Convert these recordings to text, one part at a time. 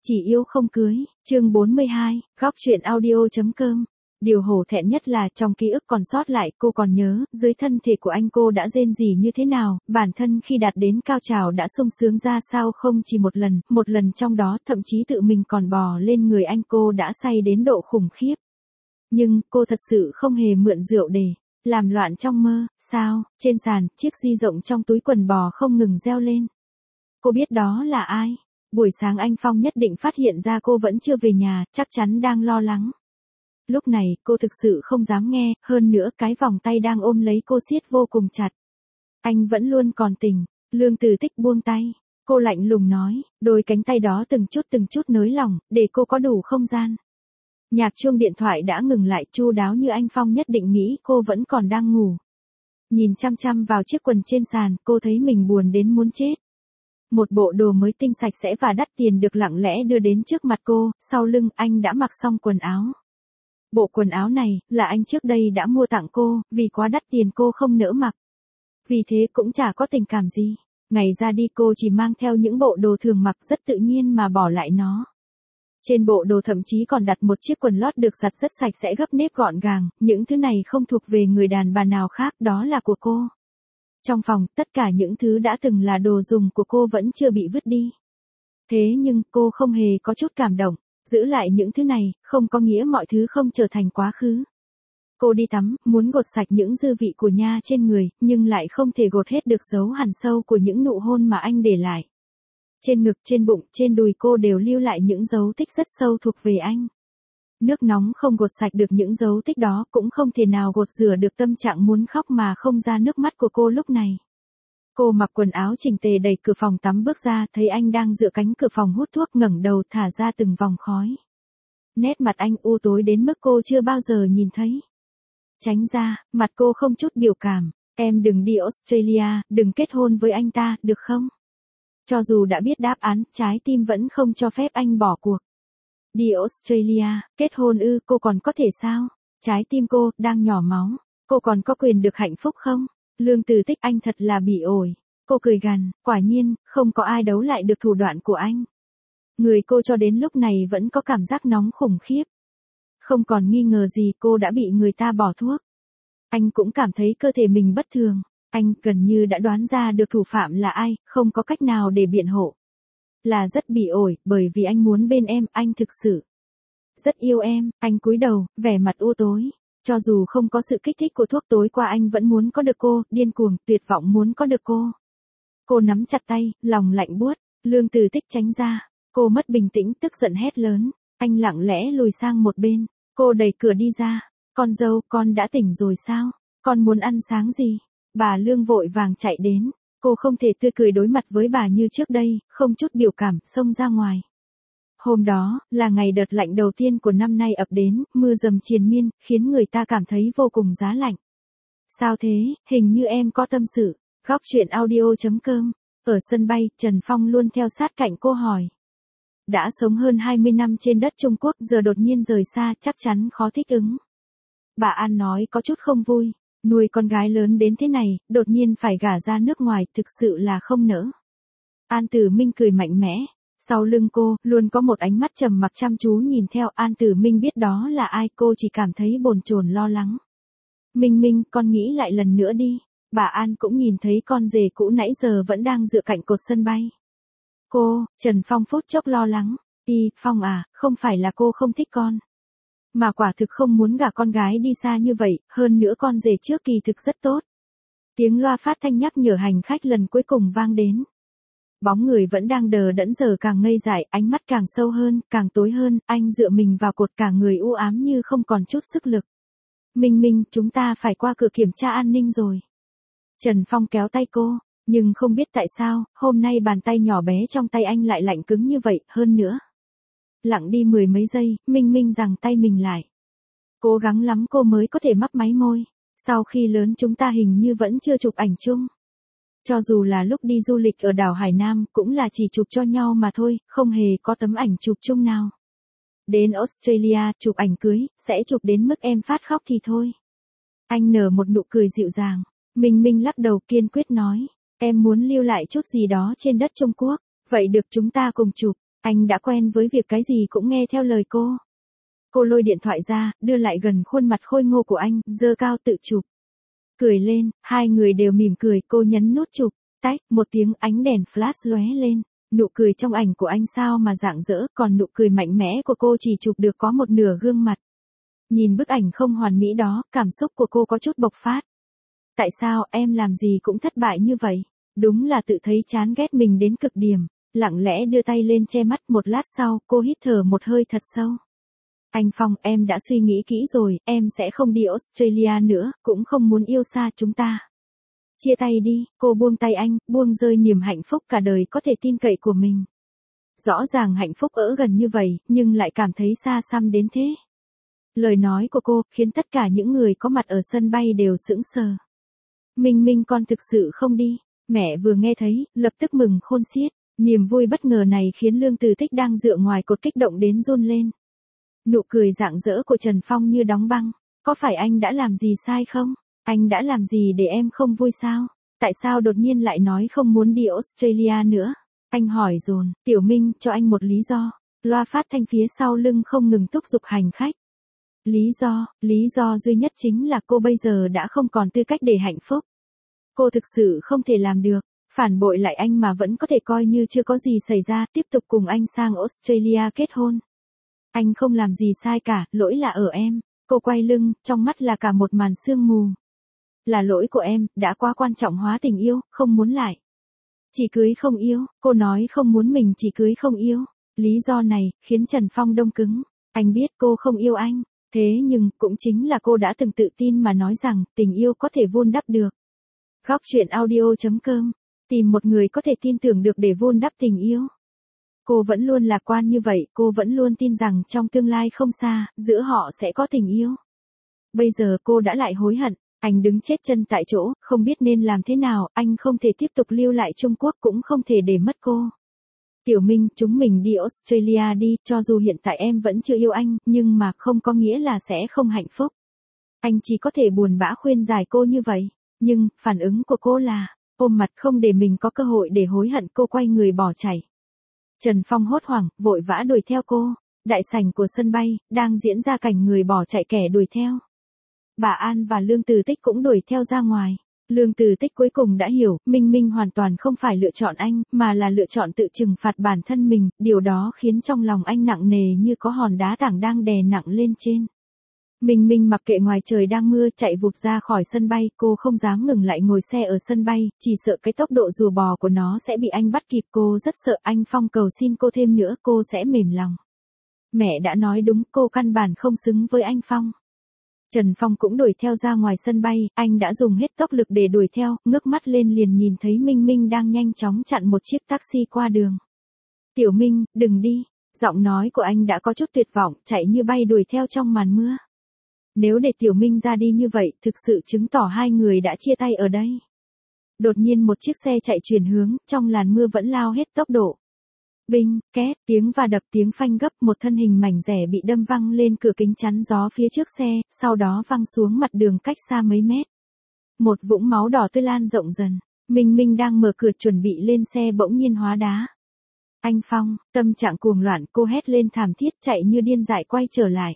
Chỉ yêu không cưới, chương 42, góc truyện audio.com. Điều hổ thẹn nhất là trong ký ức còn sót lại cô còn nhớ, dưới thân thể của anh cô đã rên rỉ như thế nào, bản thân khi đạt đến cao trào đã sung sướng ra sao không chỉ một lần trong đó thậm chí tự mình còn bò lên người anh cô đã say đến độ khủng khiếp. Nhưng, cô thật sự không hề mượn rượu để làm loạn trong mơ, sao, trên sàn, chiếc di rộng trong túi quần bò không ngừng reo lên. Cô biết đó là ai? Buổi sáng anh Phong nhất định phát hiện ra cô vẫn chưa về nhà, chắc chắn đang lo lắng. Lúc này, cô thực sự không dám nghe, hơn nữa cái vòng tay đang ôm lấy cô siết vô cùng chặt. Anh vẫn luôn còn tỉnh, Lương Từ Tích buông tay. Cô lạnh lùng nói, đôi cánh tay đó từng chút nới lỏng, để cô có đủ không gian. Nhạc chuông điện thoại đã ngừng lại, chu đáo như anh Phong nhất định nghĩ cô vẫn còn đang ngủ. Nhìn chăm chăm vào chiếc quần trên sàn, cô thấy mình buồn đến muốn chết. Một bộ đồ mới tinh sạch sẽ và đắt tiền được lặng lẽ đưa đến trước mặt cô, sau lưng anh đã mặc xong quần áo. Bộ quần áo này, là anh trước đây đã mua tặng cô, vì quá đắt tiền cô không nỡ mặc. Vì thế cũng chả có tình cảm gì. Ngày ra đi cô chỉ mang theo những bộ đồ thường mặc rất tự nhiên mà bỏ lại nó. Trên bộ đồ thậm chí còn đặt một chiếc quần lót được giặt rất sạch sẽ gấp nếp gọn gàng, những thứ này không thuộc về người đàn bà nào khác, đó là của cô. Trong phòng, tất cả những thứ đã từng là đồ dùng của cô vẫn chưa bị vứt đi. Thế nhưng, cô không hề có chút cảm động. Giữ lại những thứ này, không có nghĩa mọi thứ không trở thành quá khứ. Cô đi tắm, muốn gột sạch những dư vị của nha trên người, nhưng lại không thể gột hết được dấu hằn sâu của những nụ hôn mà anh để lại. Trên ngực, trên bụng, trên đùi cô đều lưu lại những dấu tích rất sâu thuộc về anh. Nước nóng không gột sạch được những dấu tích đó, cũng không thể nào gột rửa được tâm trạng muốn khóc mà không ra nước mắt của cô lúc này. Cô mặc quần áo chỉnh tề đẩy cửa phòng tắm bước ra, thấy anh đang dựa cánh cửa phòng hút thuốc, ngẩng đầu thả ra từng vòng khói. Nét mặt anh u tối đến mức cô chưa bao giờ nhìn thấy. Tránh ra, mặt cô không chút biểu cảm, em đừng đi Australia, đừng kết hôn với anh ta, được không? Cho dù đã biết đáp án, trái tim vẫn không cho phép anh bỏ cuộc. Đi Australia, kết hôn ư, cô còn có thể sao? Trái tim cô, đang nhỏ máu, cô còn có quyền được hạnh phúc không? Lương Từ Tích, anh thật là bị ổi. Cô cười gằn, quả nhiên, không có ai đấu lại được thủ đoạn của anh. Người cô cho đến lúc này vẫn có cảm giác nóng khủng khiếp. Không còn nghi ngờ gì cô đã bị người ta bỏ thuốc. Anh cũng cảm thấy cơ thể mình bất thường. Anh gần như đã đoán ra được thủ phạm là ai, không có cách nào để biện hộ. Là rất bị ổi, bởi vì anh muốn bên em, anh thực sự rất yêu em. Anh cúi đầu, vẻ mặt u tối. Cho dù không có sự kích thích của thuốc tối qua anh vẫn muốn có được cô, điên cuồng, tuyệt vọng muốn có được cô. Cô nắm chặt tay, lòng lạnh buốt, Lương Từ Tích tránh ra. Cô mất bình tĩnh, tức giận hét lớn. Anh lặng lẽ lùi sang một bên. Cô đẩy cửa đi ra. Con dâu, con đã tỉnh rồi sao? Con muốn ăn sáng gì? Bà Lương vội vàng chạy đến. Cô không thể tươi cười đối mặt với bà như trước đây, không chút biểu cảm, xông ra ngoài. Hôm đó, là ngày đợt lạnh đầu tiên của năm nay ập đến, mưa dầm triền miên, khiến người ta cảm thấy vô cùng giá lạnh. Sao thế, hình như em có tâm sự. Góc truyện audio.com. Ở sân bay, Trần Phong luôn theo sát cạnh cô hỏi. Đã sống hơn 20 năm trên đất Trung Quốc, giờ đột nhiên rời xa, chắc chắn khó thích ứng. Bà An nói có chút không vui. Nuôi con gái lớn đến thế này, đột nhiên phải gả ra nước ngoài, thực sự là không nỡ. An Tử Minh cười mạnh mẽ. Sau lưng cô, luôn có một ánh mắt trầm mặc chăm chú nhìn theo. An Tử Minh biết đó là ai, cô chỉ cảm thấy bồn chồn lo lắng. Minh Minh, con nghĩ lại lần nữa đi. Bà An cũng nhìn thấy con rể cũ nãy giờ vẫn đang dựa cạnh cột sân bay. Cô, Trần Phong phút chốc lo lắng. Phong à, không phải là cô không thích con. Mà quả thực không muốn gả con gái đi xa như vậy, hơn nữa con rể trước kỳ thực rất tốt. Tiếng loa phát thanh nhắc nhở hành khách lần cuối cùng vang đến. Bóng người vẫn đang đờ đẫn giờ càng ngây dại, ánh mắt càng sâu hơn, càng tối hơn, anh dựa mình vào cột cả người u ám như không còn chút sức lực. Minh Minh, chúng ta phải qua cửa kiểm tra an ninh rồi. Trần Phong kéo tay cô, nhưng không biết tại sao, hôm nay bàn tay nhỏ bé trong tay anh lại lạnh cứng như vậy, hơn nữa. Lặng đi mười mấy giây, Minh Minh giằng tay mình lại. Cố gắng lắm cô mới có thể mấp máy môi. Sau khi lớn chúng ta hình như vẫn chưa chụp ảnh chung. Cho dù là lúc đi du lịch ở đảo Hải Nam cũng là chỉ chụp cho nhau mà thôi, không hề có tấm ảnh chụp chung nào. Đến Australia chụp ảnh cưới, sẽ chụp đến mức em phát khóc thì thôi. Anh nở một nụ cười dịu dàng. Minh Minh lắc đầu kiên quyết nói. Em muốn lưu lại chút gì đó trên đất Trung Quốc. Vậy được chúng ta cùng chụp. Anh đã quen với việc cái gì cũng nghe theo lời cô. Cô lôi điện thoại ra, đưa lại gần khuôn mặt khôi ngô của anh, giơ cao tự chụp. Cười lên, hai người đều mỉm cười, cô nhấn nút chụp. Tách, một tiếng ánh đèn flash lóe lên. Nụ cười trong ảnh của anh sao mà rạng rỡ, còn nụ cười mạnh mẽ của cô chỉ chụp được có một nửa gương mặt. Nhìn bức ảnh không hoàn mỹ đó, cảm xúc của cô có chút bộc phát. Tại sao em làm gì cũng thất bại như vậy? Đúng là tự thấy chán ghét mình đến cực điểm. Lặng lẽ đưa tay lên che mắt, một lát sau, cô hít thở một hơi thật sâu. Anh Phong, em đã suy nghĩ kỹ rồi, em sẽ không đi Australia nữa, cũng không muốn yêu xa chúng ta. Chia tay đi, cô buông tay anh, buông rơi niềm hạnh phúc cả đời có thể tin cậy của mình. Rõ ràng hạnh phúc ở gần như vậy, nhưng lại cảm thấy xa xăm đến thế. Lời nói của cô, khiến tất cả những người có mặt ở sân bay đều sững sờ. Minh Minh, con thực sự không đi. Mẹ vừa nghe thấy, lập tức mừng khôn xiết. Niềm vui bất ngờ này khiến Lương Từ Tích đang dựa ngoài cột kích động đến run lên. Nụ cười rạng rỡ của Trần Phong như đóng băng. Có phải anh đã làm gì sai không? Anh đã làm gì để em không vui sao? Tại sao đột nhiên lại nói không muốn đi Australia nữa? Anh hỏi dồn. Tiểu Minh, cho anh một lý do. Loa phát thanh phía sau lưng không ngừng thúc giục hành khách. Lý do duy nhất chính là cô bây giờ đã không còn tư cách để hạnh phúc. Cô thực sự không thể làm được, phản bội lại anh mà vẫn có thể coi như chưa có gì xảy ra, tiếp tục cùng anh sang Australia kết hôn. Anh không làm gì sai cả, lỗi là ở em. Cô quay lưng, trong mắt là cả một màn sương mù. Là lỗi của em, đã quá quan trọng hóa tình yêu, không muốn lại. Chỉ cưới không yêu, cô nói không muốn mình chỉ cưới không yêu. Lý do này, khiến Trần Phong đông cứng. Anh biết cô không yêu anh. Thế nhưng, cũng chính là cô đã từng tự tin mà nói rằng, tình yêu có thể vun đắp được. Góc truyện audio.com. Tìm một người có thể tin tưởng được để vun đắp tình yêu. Cô vẫn luôn lạc quan như vậy, cô vẫn luôn tin rằng trong tương lai không xa, giữa họ sẽ có tình yêu. Bây giờ cô đã lại hối hận, anh đứng chết chân tại chỗ, không biết nên làm thế nào, anh không thể tiếp tục lưu lại Trung Quốc cũng không thể để mất cô. Tiểu Minh, chúng mình đi Australia đi, cho dù hiện tại em vẫn chưa yêu anh, nhưng mà không có nghĩa là sẽ không hạnh phúc. Anh chỉ có thể buồn bã khuyên giải cô như vậy, nhưng, phản ứng của cô là, ôm mặt không để mình có cơ hội để hối hận, cô quay người bỏ chạy. Trần Phong hốt hoảng, vội vã đuổi theo cô. Đại sảnh của sân bay, đang diễn ra cảnh người bỏ chạy kẻ đuổi theo. Bà An và Lương Từ Tích cũng đuổi theo ra ngoài. Lương Từ Tích cuối cùng đã hiểu, Minh Minh hoàn toàn không phải lựa chọn anh, mà là lựa chọn tự trừng phạt bản thân mình, điều đó khiến trong lòng anh nặng nề như có hòn đá tảng đang đè nặng lên trên. Minh Minh mặc kệ ngoài trời đang mưa, chạy vụt ra khỏi sân bay, cô không dám ngừng lại ngồi xe ở sân bay, chỉ sợ cái tốc độ rùa bò của nó sẽ bị anh bắt kịp, cô rất sợ anh Phong cầu xin cô thêm nữa, cô sẽ mềm lòng. Mẹ đã nói đúng, cô căn bản không xứng với anh Phong. Trần Phong cũng đuổi theo ra ngoài sân bay, anh đã dùng hết tốc lực để đuổi theo, ngước mắt lên liền nhìn thấy Minh Minh đang nhanh chóng chặn một chiếc taxi qua đường. Tiểu Minh, đừng đi, giọng nói của anh đã có chút tuyệt vọng, chạy như bay đuổi theo trong màn mưa. Nếu để Tiểu Minh ra đi như vậy, thực sự chứng tỏ hai người đã chia tay ở đây. Đột nhiên một chiếc xe chạy chuyển hướng, trong làn mưa vẫn lao hết tốc độ. Binh, két, tiếng va đập, tiếng phanh gấp, một thân hình mảnh dẻ bị đâm văng lên cửa kính chắn gió phía trước xe, sau đó văng xuống mặt đường cách xa mấy mét. Một vũng máu đỏ tươi lan rộng dần. Minh Minh đang mở cửa chuẩn bị lên xe bỗng nhiên hóa đá. Anh Phong, tâm trạng cuồng loạn, cô hét lên thảm thiết, chạy như điên dại quay trở lại.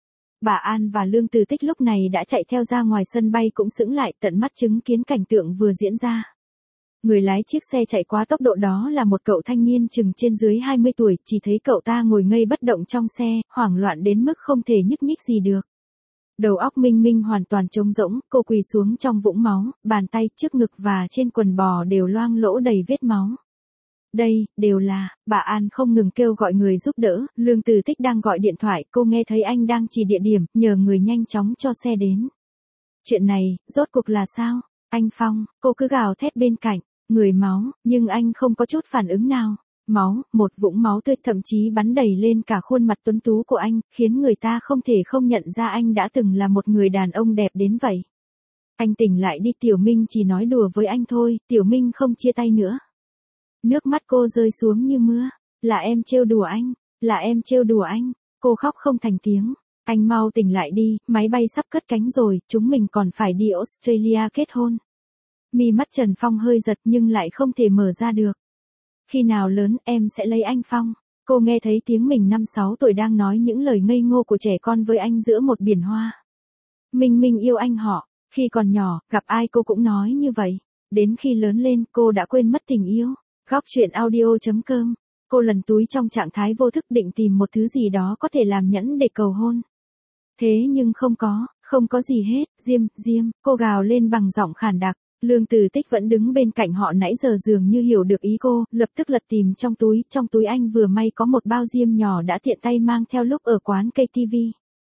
Bà An và Lương Từ Tích lúc này đã chạy theo ra ngoài sân bay cũng sững lại, tận mắt chứng kiến cảnh tượng vừa diễn ra. Người lái chiếc xe chạy quá tốc độ đó là một cậu thanh niên chừng trên dưới 20 tuổi, chỉ thấy cậu ta ngồi ngây bất động trong xe, hoảng loạn đến mức không thể nhúc nhích gì được. Đầu óc Minh Minh hoàn toàn trống rỗng, cô quỳ xuống trong vũng máu, bàn tay, trước ngực và trên quần bò đều loang lỗ đầy vết máu. Đây, đều là, bà An không ngừng kêu gọi người giúp đỡ, Lương Từ Tích đang gọi điện thoại, cô nghe thấy anh đang chỉ địa điểm, nhờ người nhanh chóng cho xe đến. Chuyện này, rốt cuộc là sao? Anh Phong, cô cứ gào thét bên cạnh, người máu, nhưng anh không có chút phản ứng nào. Máu, một vũng máu tươi thậm chí bắn đầy lên cả khuôn mặt tuấn tú của anh, khiến người ta không thể không nhận ra anh đã từng là một người đàn ông đẹp đến vậy. Anh tỉnh lại đi, Tiểu Minh chỉ nói đùa với anh thôi, Tiểu Minh không chia tay nữa. Nước mắt cô rơi xuống như mưa. Là em trêu đùa anh, là em trêu đùa anh. Cô khóc không thành tiếng. Anh mau tỉnh lại đi, máy bay sắp cất cánh rồi, chúng mình còn phải đi Australia kết hôn. Mi mắt Trần Phong hơi giật nhưng lại không thể mở ra được. Khi nào lớn em sẽ lấy anh Phong. Cô nghe thấy tiếng mình 5-6 tuổi đang nói những lời ngây ngô của trẻ con với anh giữa một biển hoa. Minh Minh yêu anh họ, khi còn nhỏ, gặp ai cô cũng nói như vậy. Đến khi lớn lên, cô đã quên mất tình yêu. Góc chuyện audio.com. Cô lần túi trong trạng thái vô thức định tìm một thứ gì đó có thể làm nhẫn để cầu hôn. Thế nhưng không có gì hết. Diêm, cô gào lên bằng giọng khàn đặc. Lương Từ Tích vẫn đứng bên cạnh họ nãy giờ dường như hiểu được ý cô, lập tức lật tìm trong túi anh vừa may có một bao diêm nhỏ đã tiện tay mang theo lúc ở quán KTV.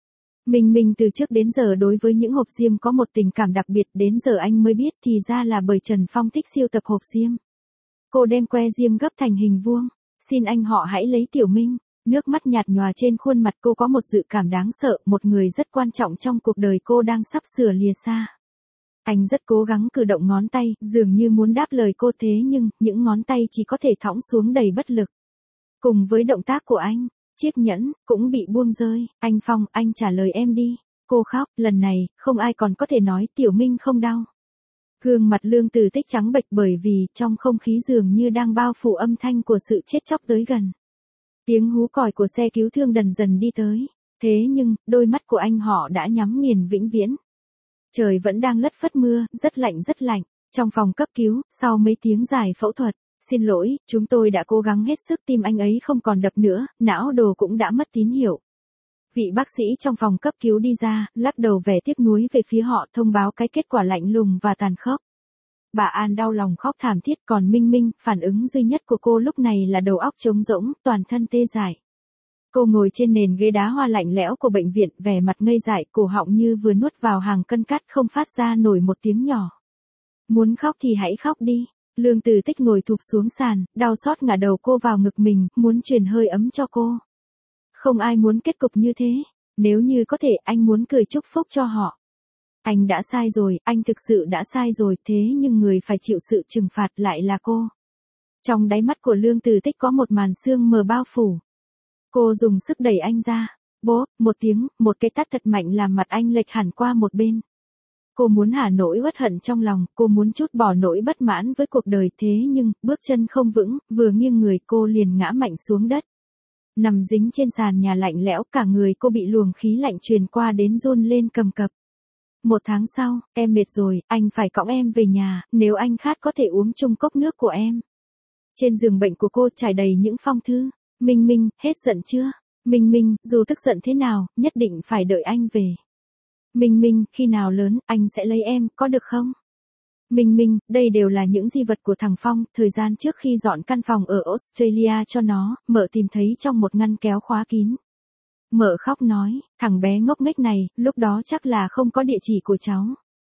Mình từ trước đến giờ đối với những hộp diêm có một tình cảm đặc biệt, đến giờ anh mới biết thì ra là bởi Trần Phong thích sưu tập hộp diêm. Cô đem que diêm gấp thành hình vuông, xin anh họ hãy lấy Tiểu Minh. Nước mắt nhạt nhòa trên khuôn mặt cô, có một dự cảm đáng sợ, một người rất quan trọng trong cuộc đời cô đang sắp sửa lìa xa. Anh rất cố gắng cử động ngón tay, dường như muốn đáp lời cô, thế nhưng, những ngón tay chỉ có thể thõng xuống đầy bất lực. Cùng với động tác của anh, chiếc nhẫn cũng bị buông rơi. Anh Phong, anh trả lời em đi. Cô khóc, lần này, không ai còn có thể nói Tiểu Minh không đau. Gương mặt Lương Từ Tích trắng bệch bởi vì trong không khí dường như đang bao phủ âm thanh của sự chết chóc tới gần. Tiếng hú còi của xe cứu thương dần dần đi tới. Thế nhưng, đôi mắt của anh họ đã nhắm nghiền vĩnh viễn. Trời vẫn đang lất phất mưa, rất lạnh. Trong phòng cấp cứu, sau mấy tiếng dài phẫu thuật, xin lỗi, chúng tôi đã cố gắng hết sức, tim anh ấy không còn đập nữa, não đồ cũng đã mất tín hiệu. Vị bác sĩ trong phòng cấp cứu đi ra, lắc đầu vẻ tiếc nuối về phía họ, thông báo cái kết quả lạnh lùng và tàn khốc. Bà An đau lòng khóc thảm thiết, còn Minh, phản ứng duy nhất của cô lúc này là đầu óc trống rỗng, toàn thân tê dại. Cô ngồi trên nền ghế đá hoa lạnh lẽo của bệnh viện, vẻ mặt ngây dại, cổ họng như vừa nuốt vào hàng cân cát, không phát ra nổi một tiếng nhỏ. Muốn khóc thì hãy khóc đi. Lương Từ Tích ngồi thụp xuống sàn, đau xót ngả đầu cô vào ngực mình, muốn truyền hơi ấm cho cô. Không ai muốn kết cục như thế. Nếu như có thể, anh muốn cười chúc phúc cho họ. Anh đã sai rồi, anh thực sự đã sai rồi, thế nhưng người phải chịu sự trừng phạt lại là cô. Trong đáy mắt của Lương Từ Tích có một màn sương mờ bao phủ. Cô dùng sức đẩy anh ra. Bốp, một tiếng, một cái tát thật mạnh làm mặt anh lệch hẳn qua một bên. Cô muốn hả nỗi uất hận trong lòng, cô muốn trút bỏ nỗi bất mãn với cuộc đời, thế nhưng, bước chân không vững, vừa nghiêng người cô liền ngã mạnh xuống đất. Nằm dính trên sàn nhà lạnh lẽo, cả người cô bị luồng khí lạnh truyền qua đến run lên cầm cập. 1 tháng sau, em mệt rồi, anh phải cõng em về nhà, nếu anh khát có thể uống chung cốc nước của em. Trên giường bệnh của cô trải đầy những phong thư. Minh, hết giận chưa? Minh, dù tức giận thế nào, nhất định phải đợi anh về. Minh, khi nào lớn, anh sẽ lấy em, có được không? Minh, đây đều là những di vật của thằng Phong, thời gian trước khi dọn căn phòng ở Australia cho nó, mợ tìm thấy trong một ngăn kéo khóa kín. Mợ khóc nói, thằng bé ngốc nghếch này, lúc đó chắc là không có địa chỉ của cháu.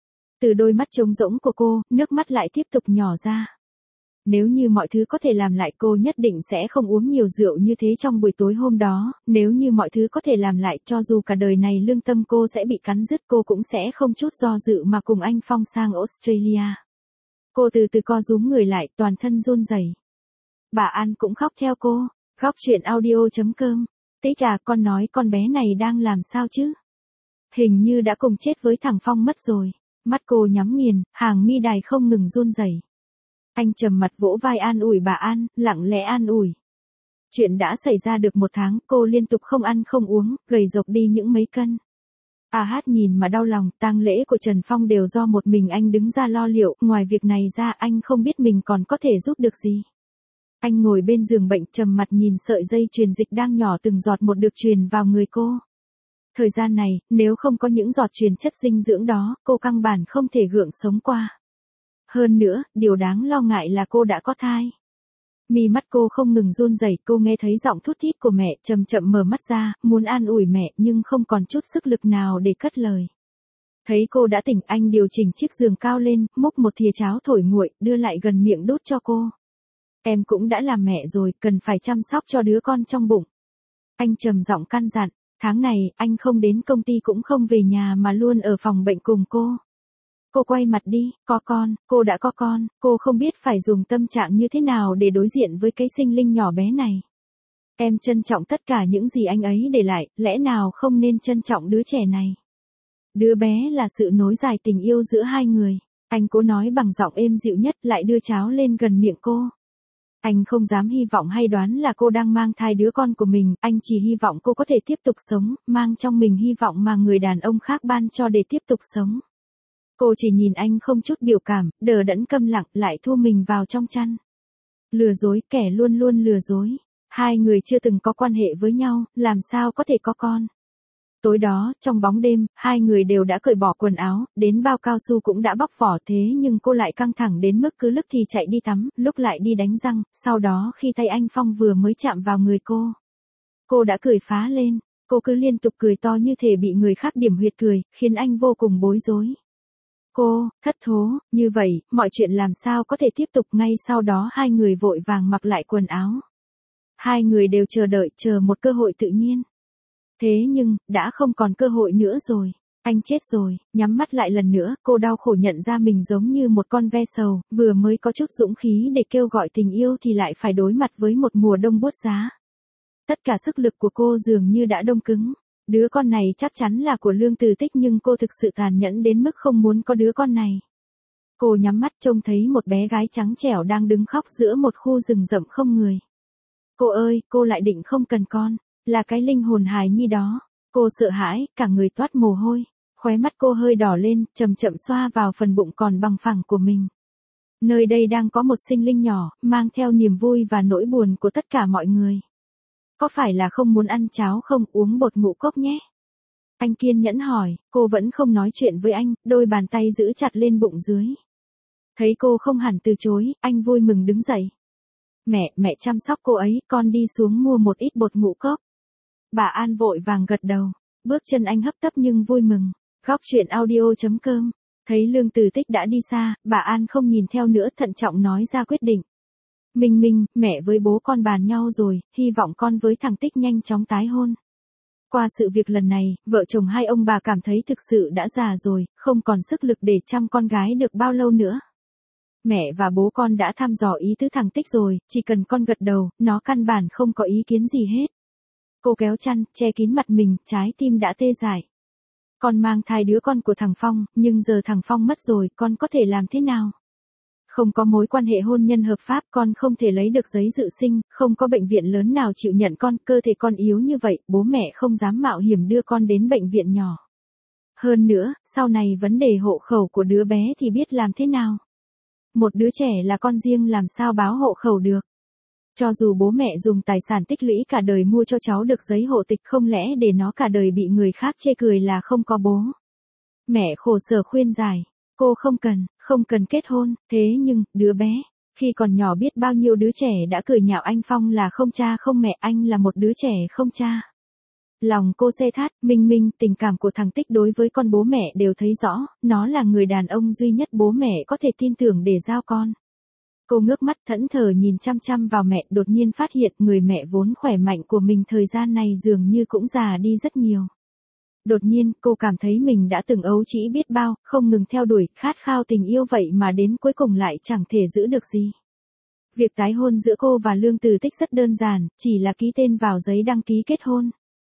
Từ đôi mắt trống rỗng của cô, nước mắt lại tiếp tục nhỏ ra. Nếu như mọi thứ có thể làm lại, cô nhất định sẽ không uống nhiều rượu như thế trong buổi tối hôm đó, nếu như mọi thứ có thể làm lại, cho dù cả đời này lương tâm cô sẽ bị cắn rứt, cô cũng sẽ không chút do dự mà cùng anh Phong sang Australia. Cô từ từ co rúm người lại, toàn thân run rẩy. Bà An cũng khóc theo cô. Góc chuyện audio.com. Tích à, con nói con bé này đang làm sao chứ? Hình như đã cùng chết với thằng Phong mất rồi. Mắt cô nhắm nghiền, hàng mi đài không ngừng run rẩy. Anh trầm mặt vỗ vai an ủi bà An, lặng lẽ an ủi. Chuyện đã xảy ra được 1 tháng, cô liên tục không ăn không uống, gầy rộc đi những mấy cân. Hát nhìn mà đau lòng, tang lễ của Trần Phong đều do một mình anh đứng ra lo liệu, ngoài việc này ra anh không biết mình còn có thể giúp được gì. Anh ngồi bên giường bệnh trầm mặt nhìn sợi dây truyền dịch đang nhỏ từng giọt một được truyền vào người cô. Thời gian này, nếu không có những giọt truyền chất dinh dưỡng đó, cô căn bản không thể gượng sống qua. Hơn nữa, điều đáng lo ngại là cô đã có thai. Mi mắt cô không ngừng run rẩy, cô nghe thấy giọng thút thít của mẹ, chậm chậm mở mắt ra, muốn an ủi mẹ nhưng không còn chút sức lực nào để cất lời. Thấy cô đã tỉnh, anh điều chỉnh chiếc giường cao lên, múc một thìa cháo thổi nguội, đưa lại gần miệng đút cho cô. Em cũng đã làm mẹ rồi, cần phải chăm sóc cho đứa con trong bụng. Anh trầm giọng căn dặn, tháng này, anh không đến công ty cũng không về nhà mà luôn ở phòng bệnh cùng cô. Cô quay mặt đi, có con, cô đã có con, cô không biết phải dùng tâm trạng như thế nào để đối diện với cái sinh linh nhỏ bé này. Em trân trọng tất cả những gì anh ấy để lại, lẽ nào không nên trân trọng đứa trẻ này? Đứa bé là sự nối dài tình yêu giữa hai người. Anh cố nói bằng giọng êm dịu nhất, lại đưa cháo lên gần miệng cô. Anh không dám hy vọng hay đoán là cô đang mang thai đứa con của mình, anh chỉ hy vọng cô có thể tiếp tục sống, mang trong mình hy vọng mà người đàn ông khác ban cho để tiếp tục sống. Cô chỉ nhìn anh không chút biểu cảm, đờ đẫn câm lặng, lại thu mình vào trong chăn. Lừa dối, kẻ luôn luôn lừa dối. Hai người chưa từng có quan hệ với nhau, làm sao có thể có con. Tối đó, trong bóng đêm, hai người đều đã cởi bỏ quần áo, đến bao cao su cũng đã bóc vỏ, thế nhưng cô lại căng thẳng đến mức cứ lúc thì chạy đi tắm, lúc lại đi đánh răng, sau đó khi tay anh Phong vừa mới chạm vào người cô đã cười phá lên, cô cứ liên tục cười to như thể bị người khác điểm huyệt cười, khiến anh vô cùng bối rối. Cô, thất thố, như vậy, mọi chuyện làm sao có thể tiếp tục, ngay sau đó hai người vội vàng mặc lại quần áo. Hai người đều chờ một cơ hội tự nhiên. Thế nhưng, đã không còn cơ hội nữa rồi. Anh chết rồi, nhắm mắt lại lần nữa, cô đau khổ nhận ra mình giống như một con ve sầu, vừa mới có chút dũng khí để kêu gọi tình yêu thì lại phải đối mặt với một mùa đông buốt giá. Tất cả sức lực của cô dường như đã đông cứng. Đứa con này chắc chắn là của Lương Từ Tích nhưng cô thực sự tàn nhẫn đến mức không muốn có đứa con này. Cô nhắm mắt trông thấy một bé gái trắng trẻo đang đứng khóc giữa một khu rừng rậm không người. Cô ơi, cô lại định không cần con, là cái linh hồn hài nhi đó. Cô sợ hãi, cả người toát mồ hôi, khóe mắt cô hơi đỏ lên, chậm chậm xoa vào phần bụng còn bằng phẳng của mình. Nơi đây đang có một sinh linh nhỏ, mang theo niềm vui và nỗi buồn của tất cả mọi người. Có phải là không muốn ăn cháo không, uống bột ngũ cốc nhé? Anh kiên nhẫn hỏi, cô vẫn không nói chuyện với anh, đôi bàn tay giữ chặt lên bụng dưới. Thấy cô không hẳn từ chối, anh vui mừng đứng dậy. Mẹ chăm sóc cô ấy, con đi xuống mua một ít bột ngũ cốc. Bà An vội vàng gật đầu, bước chân anh hấp tấp nhưng vui mừng. Góc chuyện audio.com, thấy Lương Từ Tích đã đi xa, bà An không nhìn theo nữa, thận trọng nói ra quyết định. Minh, mẹ với bố con bàn nhau rồi, hy vọng con với thằng Tích nhanh chóng tái hôn. Qua sự việc lần này, vợ chồng hai ông bà cảm thấy thực sự đã già rồi, không còn sức lực để chăm con gái được bao lâu nữa. Mẹ và bố con đã thăm dò ý tứ thằng Tích rồi, chỉ cần con gật đầu, nó căn bản không có ý kiến gì hết. Cô kéo chăn, che kín mặt mình, trái tim đã tê dại. Con mang thai đứa con của thằng Phong, nhưng giờ thằng Phong mất rồi, con có thể làm thế nào? Không có mối quan hệ hôn nhân hợp pháp, con không thể lấy được giấy dự sinh, không có bệnh viện lớn nào chịu nhận con, cơ thể con yếu như vậy, bố mẹ không dám mạo hiểm đưa con đến bệnh viện nhỏ. Hơn nữa, sau này vấn đề hộ khẩu của đứa bé thì biết làm thế nào? Một đứa trẻ là con riêng làm sao báo hộ khẩu được? Cho dù bố mẹ dùng tài sản tích lũy cả đời mua cho cháu được giấy hộ tịch, không lẽ để nó cả đời bị người khác chê cười là không có bố? Mẹ khổ sở khuyên giải, cô không cần kết hôn, thế nhưng, đứa bé, khi còn nhỏ biết bao nhiêu đứa trẻ đã cười nhạo anh Phong là không cha không mẹ, anh là một đứa trẻ không cha. Lòng cô se thát, Minh, tình cảm của thằng Tích đối với con bố mẹ đều thấy rõ, nó là người đàn ông duy nhất bố mẹ có thể tin tưởng để giao con. Cô ngước mắt thẫn thờ nhìn chăm chăm vào mẹ, đột nhiên phát hiện người mẹ vốn khỏe mạnh của mình thời gian này dường như cũng già đi rất nhiều. Đột nhiên, cô cảm thấy mình đã từng ấu trĩ biết bao, không ngừng theo đuổi, khát khao tình yêu vậy mà đến cuối cùng lại chẳng thể giữ được gì. Việc tái hôn giữa cô và Lương Từ Tích rất đơn giản, chỉ là ký tên vào giấy đăng ký kết hôn.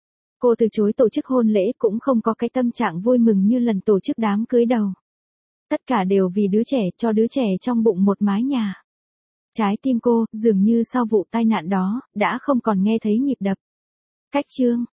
Cô từ chối tổ chức hôn lễ, cũng không có cái tâm trạng vui mừng như lần tổ chức đám cưới đầu. Tất cả đều vì đứa trẻ, cho đứa trẻ trong bụng một mái nhà. Trái tim cô, dường như sau vụ tai nạn đó, đã không còn nghe thấy nhịp đập. Cách chương